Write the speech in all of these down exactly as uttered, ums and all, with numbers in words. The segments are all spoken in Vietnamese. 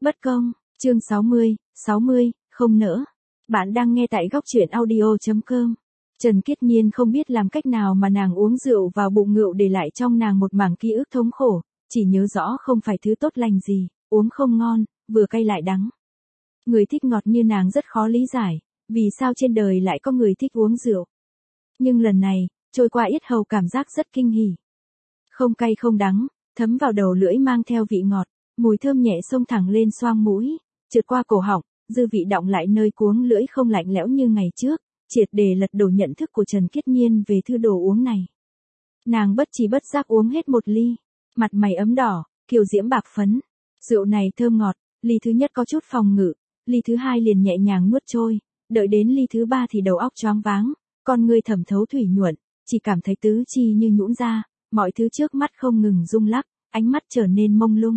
Bất công, chương sáu mươi, sáu mươi, không nỡ. Bạn đang nghe tại góc truyện audio chấm com. Trần Kiết Nhiên không biết làm cách nào mà nàng uống rượu vào bụng ngựu để lại trong nàng một mảng ký ức thống khổ, chỉ nhớ rõ không phải thứ tốt lành gì, uống không ngon, vừa cay lại đắng. Người thích ngọt như nàng rất khó lý giải, vì sao trên đời lại có người thích uống rượu. Nhưng lần này, trôi qua yết hầu cảm giác rất kinh hỉ. Không cay không đắng, thấm vào đầu lưỡi mang theo vị ngọt, mùi thơm nhẹ xông thẳng lên xoang mũi, trượt qua cổ họng, dư vị đọng lại nơi cuống lưỡi không lạnh lẽo như ngày trước, triệt để lật đổ nhận thức của Trần Kiết Nhiên về thứ đồ uống này. Nàng bất trí bất giác uống hết một ly, mặt mày ấm đỏ, kiều diễm bạc phấn. Rượu này thơm ngọt, ly thứ nhất có chút phòng ngự, ly thứ hai liền nhẹ nhàng nuốt trôi, đợi đến ly thứ ba thì đầu óc choáng váng, con người thẩm thấu thủy nhuận, chỉ cảm thấy tứ chi như nhũn ra, mọi thứ trước mắt không ngừng rung lắc, ánh mắt trở nên mông lung.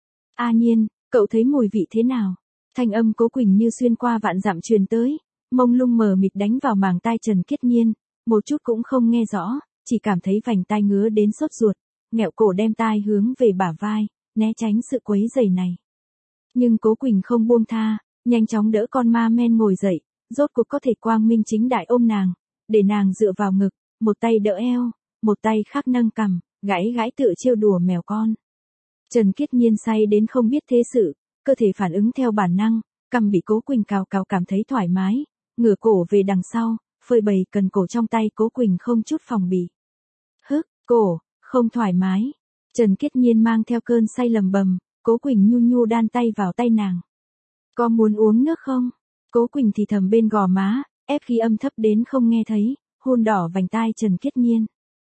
A Nhiên, cậu thấy mùi vị thế nào? Thanh âm Cố Quỳnh như xuyên qua vạn dặm truyền tới, mông lung mờ mịt đánh vào màng tai Trần Kiết Nhiên, một chút cũng không nghe rõ, chỉ cảm thấy vành tai ngứa đến sốt ruột, nghẹo cổ đem tai hướng về bả vai, né tránh sự quấy rầy này. Nhưng Cố Quỳnh không buông tha, nhanh chóng đỡ con ma men ngồi dậy, rốt cuộc có thể quang minh chính đại ôm nàng, để nàng dựa vào ngực, một tay đỡ eo, một tay khác nâng cằm, gãi gãi tựa trêu đùa mèo con. Trần Kiết Nhiên say đến không biết thế sự, cơ thể phản ứng theo bản năng, cằm bị Cố Quỳnh cào cào cảm thấy thoải mái, ngửa cổ về đằng sau, phơi bày cần cổ trong tay Cố Quỳnh không chút phòng bị. Hức, cổ, không thoải mái. Trần Kiết Nhiên mang theo cơn say lầm bầm, Cố Quỳnh nhu nhu đan tay vào tay nàng. Có muốn uống nước không? Cố Quỳnh thì thầm bên gò má, ép khí âm thấp đến không nghe thấy, hôn đỏ vành tai Trần Kiết Nhiên.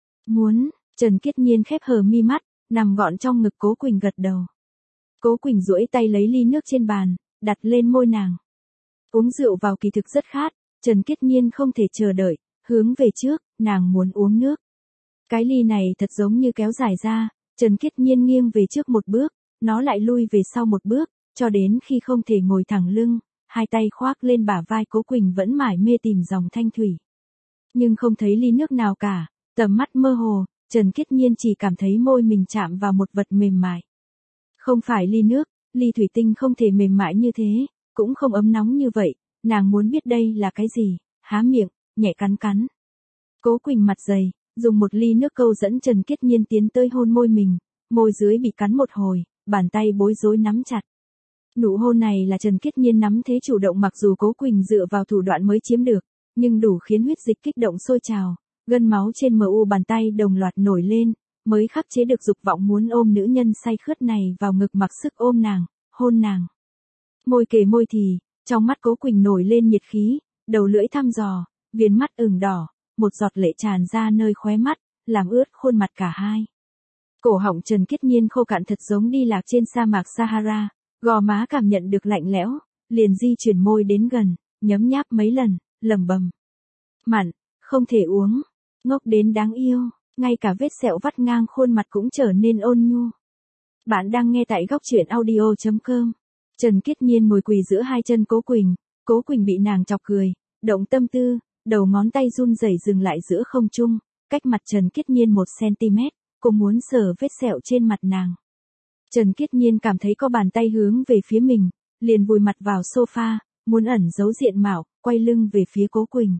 Muốn, Trần Kiết Nhiên khép hờ mi mắt, nằm gọn trong ngực Cố Quỳnh gật đầu. Cố Quỳnh duỗi tay lấy ly nước trên bàn, đặt lên môi nàng. Uống rượu vào kỳ thực rất khát, Trần Kiết Nhiên không thể chờ đợi, hướng về trước, nàng muốn uống nước. Cái ly này thật giống như kéo dài ra, Trần Kiết Nhiên nghiêng về trước một bước, nó lại lui về sau một bước, cho đến khi không thể ngồi thẳng lưng, hai tay khoác lên bả vai Cố Quỳnh vẫn mải mê tìm dòng thanh thủy. Nhưng không thấy ly nước nào cả, tầm mắt mơ hồ, Trần Kiết Nhiên chỉ cảm thấy môi mình chạm vào một vật mềm mại. Không phải ly nước, ly thủy tinh không thể mềm mại như thế, cũng không ấm nóng như vậy, nàng muốn biết đây là cái gì, há miệng, nhẹ cắn cắn. Cố Quỳnh mặt dày, dùng một ly nước câu dẫn Trần Kiết Nhiên tiến tới hôn môi mình, môi dưới bị cắn một hồi, bàn tay bối rối nắm chặt. Nụ hôn này là Trần Kiết Nhiên nắm thế chủ động mặc dù Cố Quỳnh dựa vào thủ đoạn mới chiếm được, nhưng đủ khiến huyết dịch kích động sôi trào, gân máu trên mờ u bàn tay đồng loạt nổi lên, mới khắc chế được dục vọng muốn ôm nữ nhân say khướt này vào ngực mặc sức ôm nàng, hôn nàng. Môi kề môi thì, trong mắt Cố Quỳnh nổi lên nhiệt khí, đầu lưỡi thăm dò, viền mắt ửng đỏ, một giọt lệ tràn ra nơi khóe mắt, làm ướt khuôn mặt cả hai. Cổ họng Trần Kiết Nhiên khô cạn thật giống đi lạc trên sa mạc Sahara, gò má cảm nhận được lạnh lẽo, liền di chuyển môi đến gần, nhấm nháp mấy lần, lẩm bẩm. Mặn, không thể uống, ngốc đến đáng yêu, ngay cả vết sẹo vắt ngang khuôn mặt cũng trở nên ôn nhu. Bạn đang nghe tại góc truyện audio chấm com. Trần Kiết Nhiên ngồi quỳ giữa hai chân Cố Quỳnh, Cố Quỳnh bị nàng chọc cười, động tâm tư, đầu ngón tay run rẩy dừng lại giữa không trung, cách mặt Trần Kiết Nhiên một xăng-ti-mét, cô muốn sờ vết sẹo trên mặt nàng. Trần Kiết Nhiên cảm thấy có bàn tay hướng về phía mình, liền vùi mặt vào sofa, muốn ẩn giấu diện mạo, quay lưng về phía Cố Quỳnh.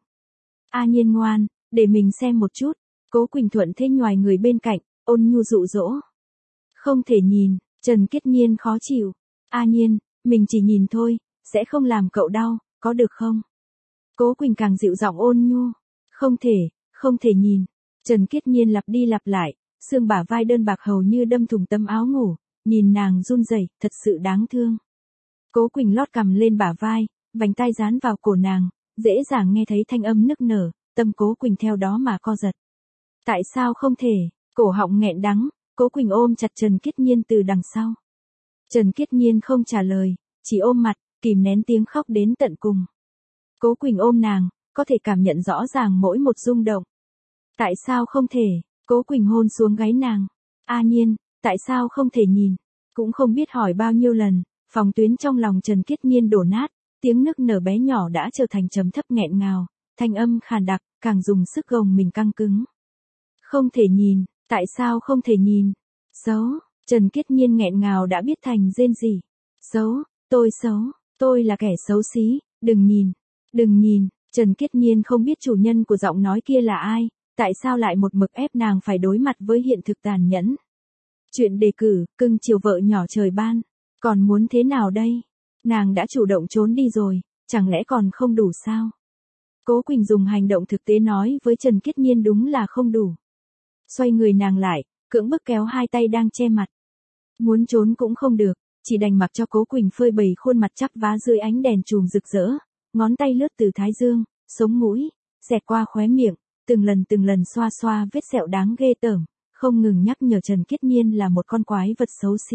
A Nhiên ngoan, để mình xem một chút. Cố Quỳnh thuận thế nhoài người bên cạnh, ôn nhu dụ dỗ. Không thể nhìn, Trần Kiết Nhiên khó chịu. A Nhiên, mình chỉ nhìn thôi, sẽ không làm cậu đau, có được không? Cố Quỳnh càng dịu giọng ôn nhu. Không thể, không thể nhìn. Trần Kiết Nhiên lặp đi lặp lại, xương bả vai đơn bạc hầu như đâm thủng tấm áo ngủ, nhìn nàng run rẩy, thật sự đáng thương. Cố Quỳnh lót cằm lên bả vai, vành tai dán vào cổ nàng, dễ dàng nghe thấy thanh âm nức nở, tâm Cố Quỳnh theo đó mà co giật. Tại sao không thể? Cổ họng nghẹn đắng, Cố Quỳnh ôm chặt Trần Kiết Nhiên từ đằng sau. Trần Kiết Nhiên không trả lời, chỉ ôm mặt, kìm nén tiếng khóc đến tận cùng. Cố Quỳnh ôm nàng, có thể cảm nhận rõ ràng mỗi một rung động. Tại sao không thể? Cố Quỳnh hôn xuống gáy nàng. A Nhiên, tại sao không thể nhìn? Cũng không biết hỏi bao nhiêu lần, phòng tuyến trong lòng Trần Kiết Nhiên đổ nát, tiếng nức nở bé nhỏ đã trở thành trầm thấp nghẹn ngào, thanh âm khàn đặc, càng dùng sức gồng mình căng cứng. Không thể nhìn, tại sao không thể nhìn? Xấu, Trần Kiết Nhiên nghẹn ngào đã biết thành rên rỉ. Xấu, tôi xấu, tôi là kẻ xấu xí, đừng nhìn, đừng nhìn. Trần Kiết Nhiên không biết chủ nhân của giọng nói kia là ai, tại sao lại một mực ép nàng phải đối mặt với hiện thực tàn nhẫn. Chuyện đề cử, cưng chiều vợ nhỏ trời ban, còn muốn thế nào đây? Nàng đã chủ động trốn đi rồi, chẳng lẽ còn không đủ sao? Cố Quỳnh dùng hành động thực tế nói với Trần Kiết Nhiên đúng là không đủ. Xoay người nàng lại, cưỡng bức kéo hai tay đang che mặt. Muốn trốn cũng không được, chỉ đành mặc cho Cố Quỳnh phơi bày khuôn mặt chắp vá dưới ánh đèn chùm rực rỡ, ngón tay lướt từ thái dương, sống mũi, xẹt qua khóe miệng, từng lần từng lần xoa xoa vết sẹo đáng ghê tởm, không ngừng nhắc nhở Trần Kiết Nhiên là một con quái vật xấu xí.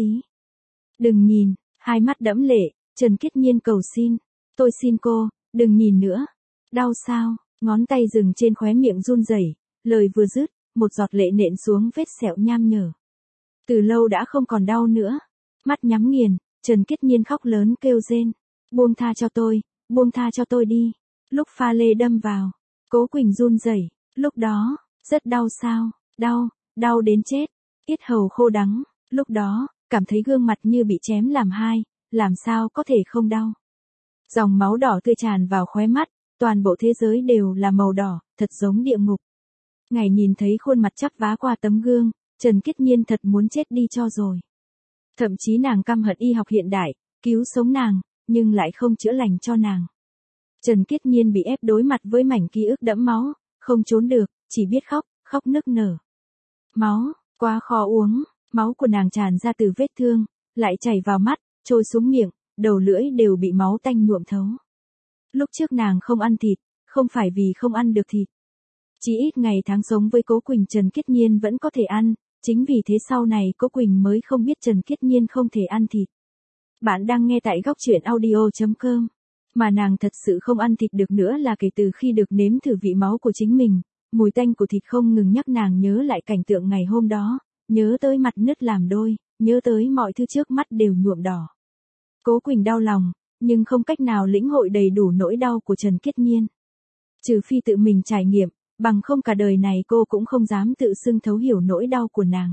Đừng nhìn, hai mắt đẫm lệ, Trần Kiết Nhiên cầu xin, tôi xin cô, đừng nhìn nữa. Đau sao? Ngón tay dừng trên khóe miệng run rẩy, lời vừa dứt, một giọt lệ nện xuống vết sẹo nham nhở. Từ lâu đã không còn đau nữa. Mắt nhắm nghiền, Trần Kiết Nhiên khóc lớn kêu rên. Buông tha cho tôi, buông tha cho tôi đi. Lúc pha lê đâm vào, Cố Quỳnh run rẩy, lúc đó, rất đau sao? Đau, đau đến chết. Yết hầu khô đắng, lúc đó, cảm thấy gương mặt như bị chém làm hai, làm sao có thể không đau. Dòng máu đỏ tươi tràn vào khóe mắt, toàn bộ thế giới đều là màu đỏ, thật giống địa ngục. Ngày nhìn thấy khuôn mặt chắp vá qua tấm gương, Trần Kiết Nhiên thật muốn chết đi cho rồi. Thậm chí nàng căm hận y học hiện đại, cứu sống nàng, nhưng lại không chữa lành cho nàng. Trần Kiết Nhiên bị ép đối mặt với mảnh ký ức đẫm máu, không trốn được, chỉ biết khóc, khóc nức nở. Máu, quá khó uống, máu của nàng tràn ra từ vết thương, lại chảy vào mắt, trôi xuống miệng, đầu lưỡi đều bị máu tanh nhuộm thấu. Lúc trước nàng không ăn thịt, không phải vì không ăn được thịt. Chỉ ít ngày tháng sống với Cố Quỳnh Trần Kiết Nhiên vẫn có thể ăn, chính vì thế sau này Cố Quỳnh mới không biết Trần Kiết Nhiên không thể ăn thịt. Bạn đang nghe tại góc truyện audio chấm com. Mà nàng thật sự không ăn thịt được nữa là kể từ khi được nếm thử vị máu của chính mình, mùi tanh của thịt không ngừng nhắc nàng nhớ lại cảnh tượng ngày hôm đó, nhớ tới mặt nứt làm đôi, nhớ tới mọi thứ trước mắt đều nhuộm đỏ. Cố Quỳnh đau lòng, nhưng không cách nào lĩnh hội đầy đủ nỗi đau của Trần Kiết Nhiên. Trừ phi tự mình trải nghiệm, bằng không cả đời này cô cũng không dám tự xưng thấu hiểu nỗi đau của nàng.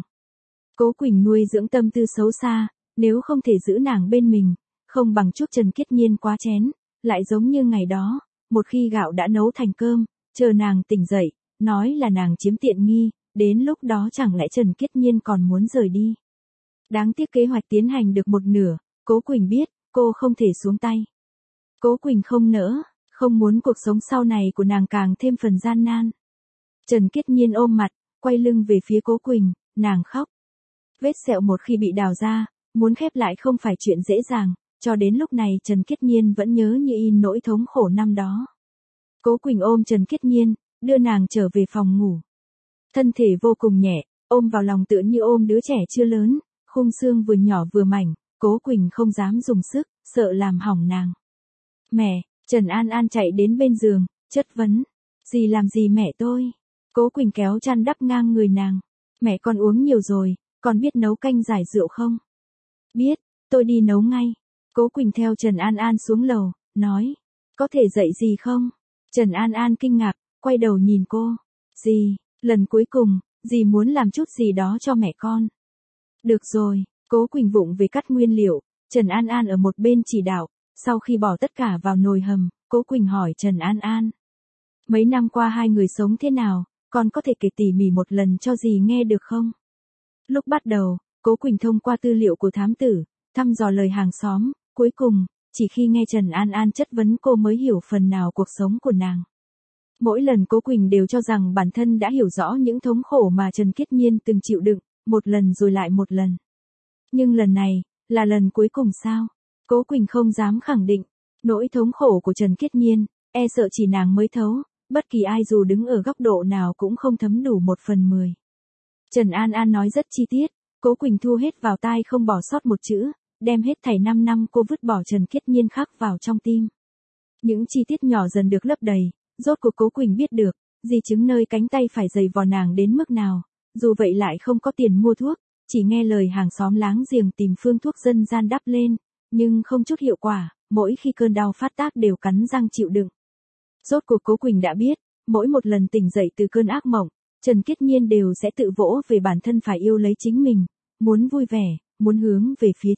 Cố Quỳnh nuôi dưỡng tâm tư xấu xa, nếu không thể giữ nàng bên mình, không bằng chuốc Trần Kiết Nhiên quá chén, lại giống như ngày đó, một khi gạo đã nấu thành cơm, chờ nàng tỉnh dậy, nói là nàng chiếm tiện nghi, đến lúc đó chẳng lẽ Trần Kiết Nhiên còn muốn rời đi. Đáng tiếc kế hoạch tiến hành được một nửa, Cố Quỳnh biết, cô không thể xuống tay. Cố Quỳnh không nỡ, không muốn cuộc sống sau này của nàng càng thêm phần gian nan. Trần Kiết Nhiên ôm mặt, quay lưng về phía Cố Quỳnh, nàng khóc. Vết sẹo một khi bị đào ra, muốn khép lại không phải chuyện dễ dàng, cho đến lúc này Trần Kiết Nhiên vẫn nhớ như in nỗi thống khổ năm đó. Cố Quỳnh ôm Trần Kiết Nhiên, đưa nàng trở về phòng ngủ. Thân thể vô cùng nhẹ, ôm vào lòng tựa như ôm đứa trẻ chưa lớn, khung xương vừa nhỏ vừa mảnh, Cố Quỳnh không dám dùng sức, sợ làm hỏng nàng. Mẹ, Trần An An chạy đến bên giường, chất vấn. Gì làm gì mẹ tôi? Cố Quỳnh kéo chăn đắp ngang người nàng. Mẹ con uống nhiều rồi, con biết nấu canh giải rượu không? Biết, tôi đi nấu ngay. Cố Quỳnh theo Trần An An xuống lầu, nói. Có thể dậy gì không? Trần An An kinh ngạc, quay đầu nhìn cô. Dì, lần cuối cùng, dì muốn làm chút gì đó cho mẹ con. Được rồi, Cố Quỳnh vụng về cắt nguyên liệu, Trần An An ở một bên chỉ đạo. Sau khi bỏ tất cả vào nồi hầm, Cố Quỳnh hỏi Trần An An. Mấy năm qua hai người sống thế nào, con có thể kể tỉ mỉ một lần cho dì nghe được không? Lúc bắt đầu, Cố Quỳnh thông qua tư liệu của thám tử, thăm dò lời hàng xóm, cuối cùng, chỉ khi nghe Trần An An chất vấn cô mới hiểu phần nào cuộc sống của nàng. Mỗi lần Cố Quỳnh đều cho rằng bản thân đã hiểu rõ những thống khổ mà Trần Kiết Nhiên từng chịu đựng, một lần rồi lại một lần. Nhưng lần này, là lần cuối cùng sao? Cố Quỳnh không dám khẳng định, nỗi thống khổ của Trần Kiết Nhiên, e sợ chỉ nàng mới thấu, bất kỳ ai dù đứng ở góc độ nào cũng không thấm đủ một phần mười. Trần An An nói rất chi tiết, Cố Quỳnh thu hết vào tai không bỏ sót một chữ, đem hết thảy năm năm cô vứt bỏ Trần Kiết Nhiên khắc vào trong tim. Những chi tiết nhỏ dần được lấp đầy, rốt cuộc Cố Quỳnh biết được, di chứng nơi cánh tay phải dày vò nàng đến mức nào, dù vậy lại không có tiền mua thuốc, chỉ nghe lời hàng xóm láng giềng tìm phương thuốc dân gian đắp lên, nhưng không chút hiệu quả, mỗi khi cơn đau phát tác đều cắn răng chịu đựng. Rốt cuộc Cố Quỳnh đã biết, mỗi một lần tỉnh dậy từ cơn ác mộng, Trần Kiết Nhiên đều sẽ tự vỗ về bản thân phải yêu lấy chính mình, muốn vui vẻ, muốn hướng về phía trước,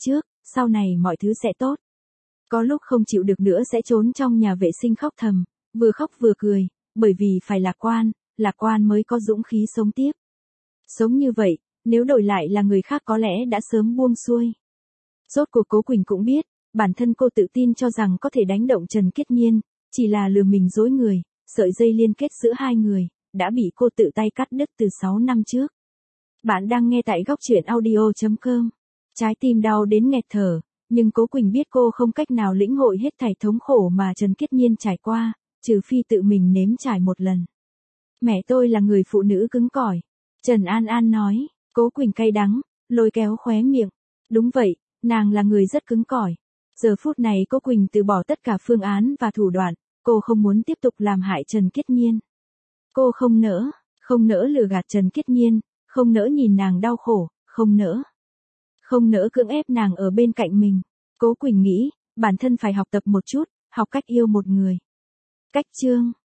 sau này mọi thứ sẽ tốt. Có lúc không chịu được nữa sẽ trốn trong nhà vệ sinh khóc thầm, vừa khóc vừa cười, bởi vì phải lạc quan, lạc quan mới có dũng khí sống tiếp. Sống như vậy, nếu đổi lại là người khác có lẽ đã sớm buông xuôi. Rốt cuộc Cố Quỳnh cũng biết, bản thân cô tự tin cho rằng có thể đánh động Trần Kiết Nhiên, chỉ là lừa mình dối người, sợi dây liên kết giữa hai người, đã bị cô tự tay cắt đứt từ sáu năm trước. Bạn đang nghe tại góc truyện audio chấm com. Trái tim đau đến nghẹt thở, nhưng Cố Quỳnh biết cô không cách nào lĩnh hội hết thảy thống khổ mà Trần Kiết Nhiên trải qua, trừ phi tự mình nếm trải một lần. Mẹ tôi là người phụ nữ cứng cỏi, Trần An An nói. Cố Quỳnh cay đắng, lôi kéo khóe miệng. Đúng vậy, nàng là người rất cứng cỏi. Giờ phút này Cố Quỳnh từ bỏ tất cả phương án và thủ đoạn, cô không muốn tiếp tục làm hại Trần Kiết Nhiên. Cô không nỡ, không nỡ lừa gạt Trần Kiết Nhiên, không nỡ nhìn nàng đau khổ, không nỡ. Không nỡ cưỡng ép nàng ở bên cạnh mình. Cố Quỳnh nghĩ, bản thân phải học tập một chút, học cách yêu một người. Cách chương